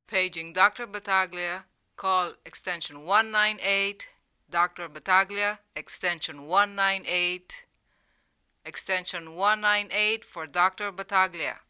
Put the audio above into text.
Paging Dr. Battaglia, call extension 198, Dr. Battaglia, extension 198, extension 198 for Dr. Battaglia.